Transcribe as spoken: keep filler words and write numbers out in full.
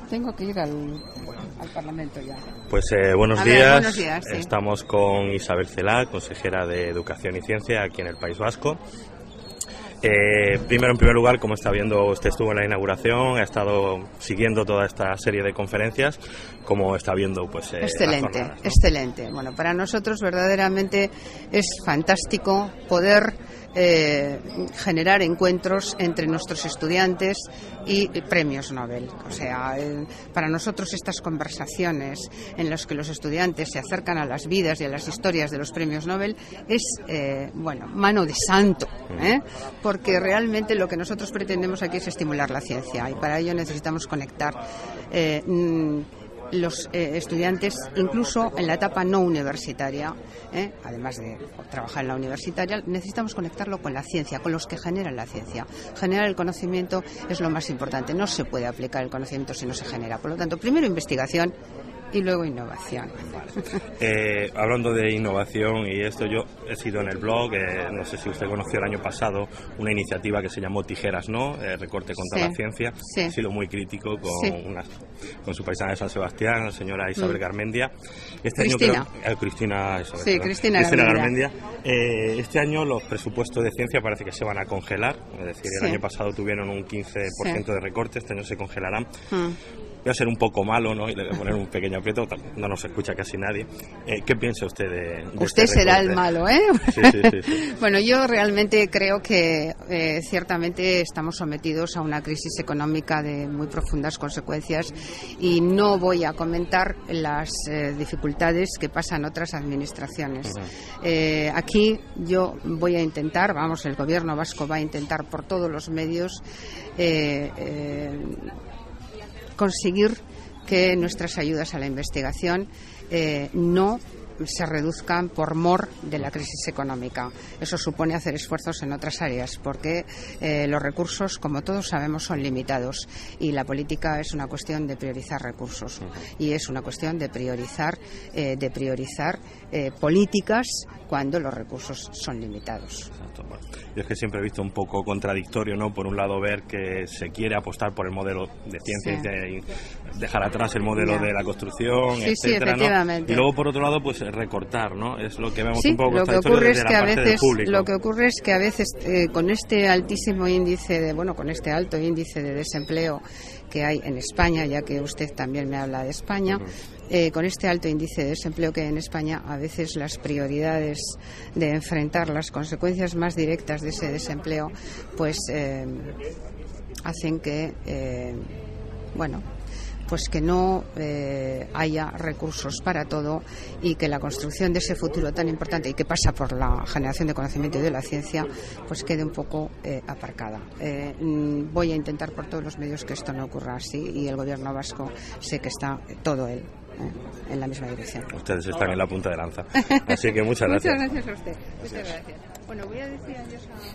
tengo que ir al, al Parlamento ya. Pues eh, buenos, A días. ver, buenos días. Sí. Estamos con Isabel Celaá, consejera de Educación y Ciencia aquí en el País Vasco. Eh, primero, en primer lugar, como está viendo, usted estuvo en la inauguración, ha estado siguiendo toda esta serie de conferencias, como está viendo, pues... Eh, excelente, jornadas, ¿no? excelente. Bueno, para nosotros verdaderamente es fantástico poder eh, generar encuentros entre nuestros estudiantes y premios Nobel. O sea, eh, para nosotros estas conversaciones en las que los estudiantes se acercan a las vidas y a las historias de los premios Nobel es, eh, bueno, mano de santo, ¿eh? Porque realmente lo que nosotros pretendemos aquí es estimular la ciencia y para ello necesitamos conectar eh, los eh, estudiantes, incluso en la etapa no universitaria, ¿eh? Además de trabajar en la universitaria, necesitamos conectarlo con la ciencia, con los que generan la ciencia. Generar el conocimiento es lo más importante. No se puede aplicar el conocimiento si no se genera. Por lo tanto, primero investigación y luego innovación. Eh, hablando de innovación y esto, yo he sido en el blog, eh, no sé si usted conoció el año pasado una iniciativa que se llamó Tijeras No, eh, recorte contra sí, la ciencia. Sí. He sido muy crítico con, sí. una, con su paisana de San Sebastián, la señora Isabel mm. Garmendia. Este Cristina. año creo, eh, Cristina, Isabel, sí, Cristina, Cristina Garmendia. Garmendia. Eh, este año los presupuestos de ciencia parece que se van a congelar, es decir, el sí. año pasado tuvieron un quince por ciento sí. de recorte, este año se congelarán. Mm. Voy a ser un poco malo, ¿no? Y le voy a poner un pequeño aprieto, no nos escucha casi nadie. Eh, ¿Qué piensa usted de, de Usted este será recorte? el malo, ¿eh? Sí, sí, sí, sí. Bueno, yo realmente creo que eh, ciertamente estamos sometidos a una crisis económica de muy profundas consecuencias y no voy a comentar las eh, dificultades que pasan otras administraciones. Uh-huh. Eh, aquí yo voy a intentar, vamos, el gobierno vasco va a intentar por todos los medios eh, eh, conseguir que nuestras ayudas a la investigación eh, no se reduzcan por mor de la crisis económica. Eso supone hacer esfuerzos en otras áreas porque eh, los recursos, como todos sabemos, son limitados y la política es una cuestión de priorizar recursos y es una cuestión de priorizar, eh, de priorizar eh, políticas cuando los recursos son limitados. Exacto. Bueno, yo es que siempre he visto un poco contradictorio, ¿no? Por un lado ver que se quiere apostar por el modelo de ciencia sí. y de dejar atrás el modelo yeah. de la construcción, sí, etcétera, sí, efectivamente. ¿no? Y luego por otro lado pues recortar, ¿no? Es lo que vemos sí, un poco lo que ocurre es que a veces público. lo que ocurre es que a veces eh, con este altísimo índice de bueno, con este alto índice de desempleo que hay en España, ya que usted también me habla de España, uh-huh. eh, con este alto índice de desempleo que hay en España, a veces las prioridades de enfrentar las consecuencias más directas de ese desempleo, pues eh, hacen que, eh, bueno, pues que no eh, haya recursos para todo y que la construcción de ese futuro tan importante y que pasa por la generación de conocimiento y de la ciencia pues quede un poco eh, aparcada. Eh, voy a intentar por todos los medios que esto no ocurra así y el gobierno vasco sé que está todo él eh, en la misma dirección. Ustedes están en la punta de lanza. Así que muchas gracias. Muchas gracias a usted. Muchas gracias. Bueno, voy a decir adiós a...